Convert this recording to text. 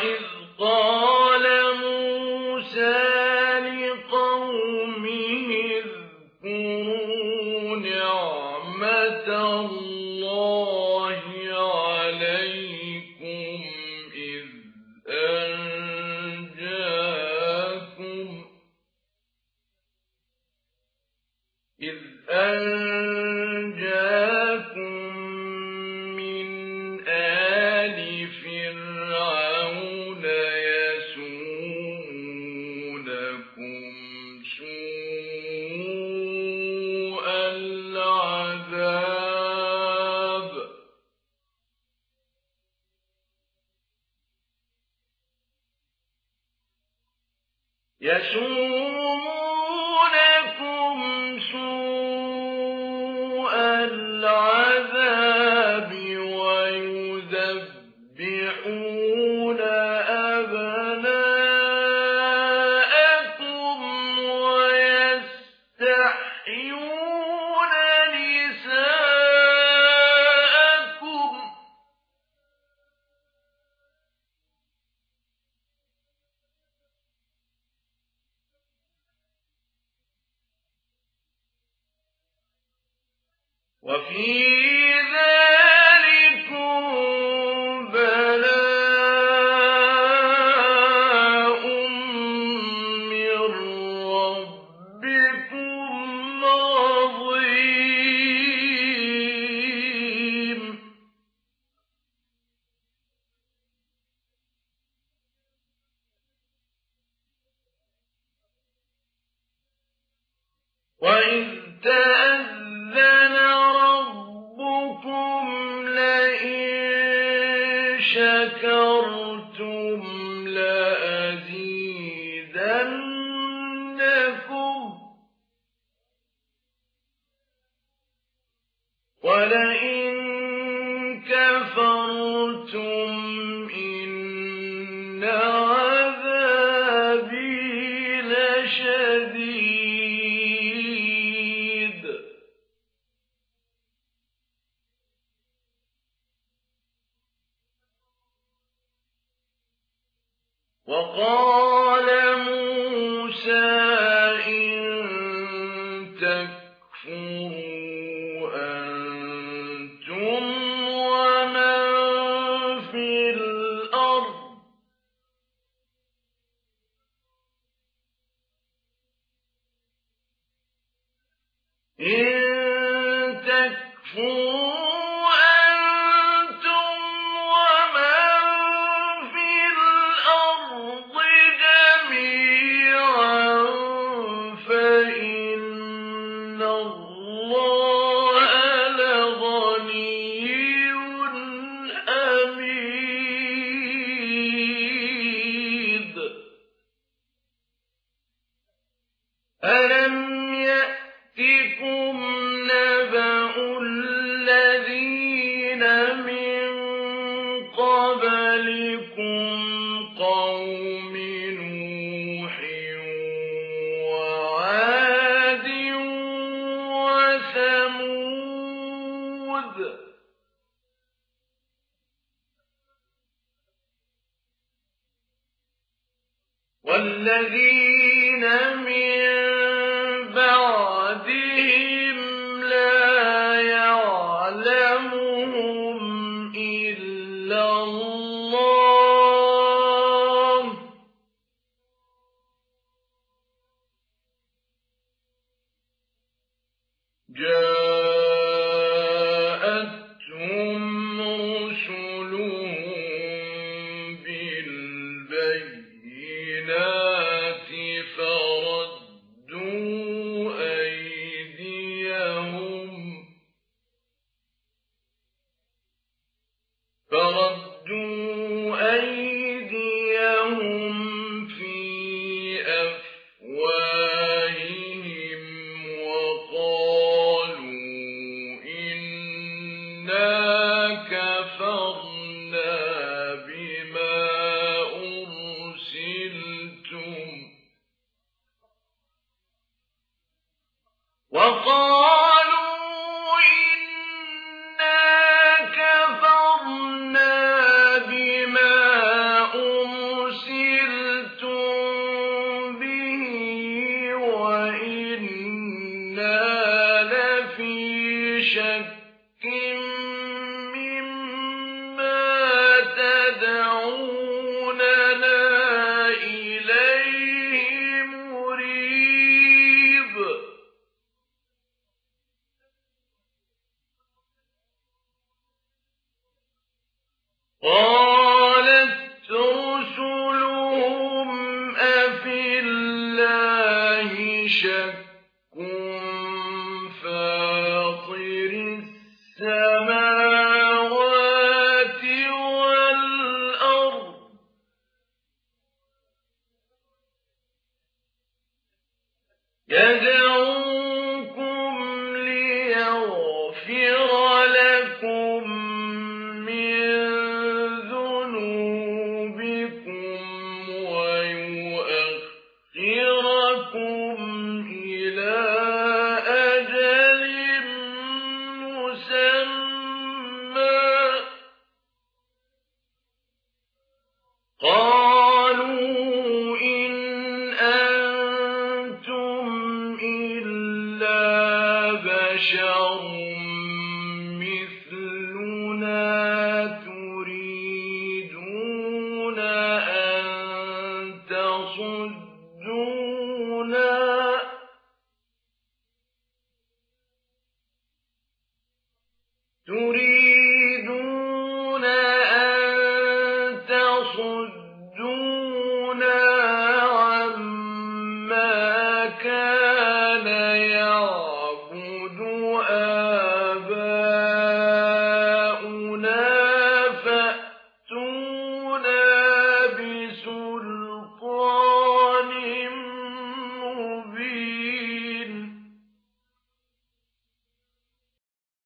وَإِذْ قَالَ مُوسَىٰ لِقَوْمِهِ اذْكُرُوا نِعْمَةَ اللَّهِ عَلَيْكُمْ إِذْ أنجاكم من آلِ فرعون يسومونكم سوء العذاب وَيُذَبِّحُونَ أَبْنَاءَكُمْ وَيَسْتَحْيُونَ نِسَاءَكُمْ ۚ وَفِي ذَٰلِكُم بَلَاءٌ مِّن رَّبِّكُمْ عَظِيمٌ. وَإِذْ تَأَذَّنَ رَبُّكُمْ لَئِن شَكَرْتُمْ لَأَزِيدَنَّكُمْ وَلَئِن كَفَرْتُمْ إِنَّ عَذَابِي لَشَدِيدٌ. وَقَالَ مُوسَىٰ إِن تَكْفُرُوا أَنتُمْ وَمَن فِي الْأَرْضِ جَمِيعًا فَإِنَّ اللَّهَ لَغَنِيٌّ حَمِيدٌ. أَلَمْ يَأْتِكُمْ نَبَأُ الَّذِينَ مِن قَبْلِكُمْ قَوْمِ نُوحٍ وَعَادٍ وَثَمُودَ وَالَّذِينَ مِن بَعْدِهِمْ لَا يَعْلَمُهُمْ إِلَّا اللَّهُ ۗ جاءتهم رسلهم بالبينات فردوا يدعوكم ليغفر لكم من ذنوبكم ويؤخركم إلى أجل مسمى. قالوا إن أنتم إلا بشر مثلنا تريدون أن تصدوا